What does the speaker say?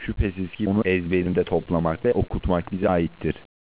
Şüphesiz ki onu ezberinde toplamak ve okutmak bize aittir.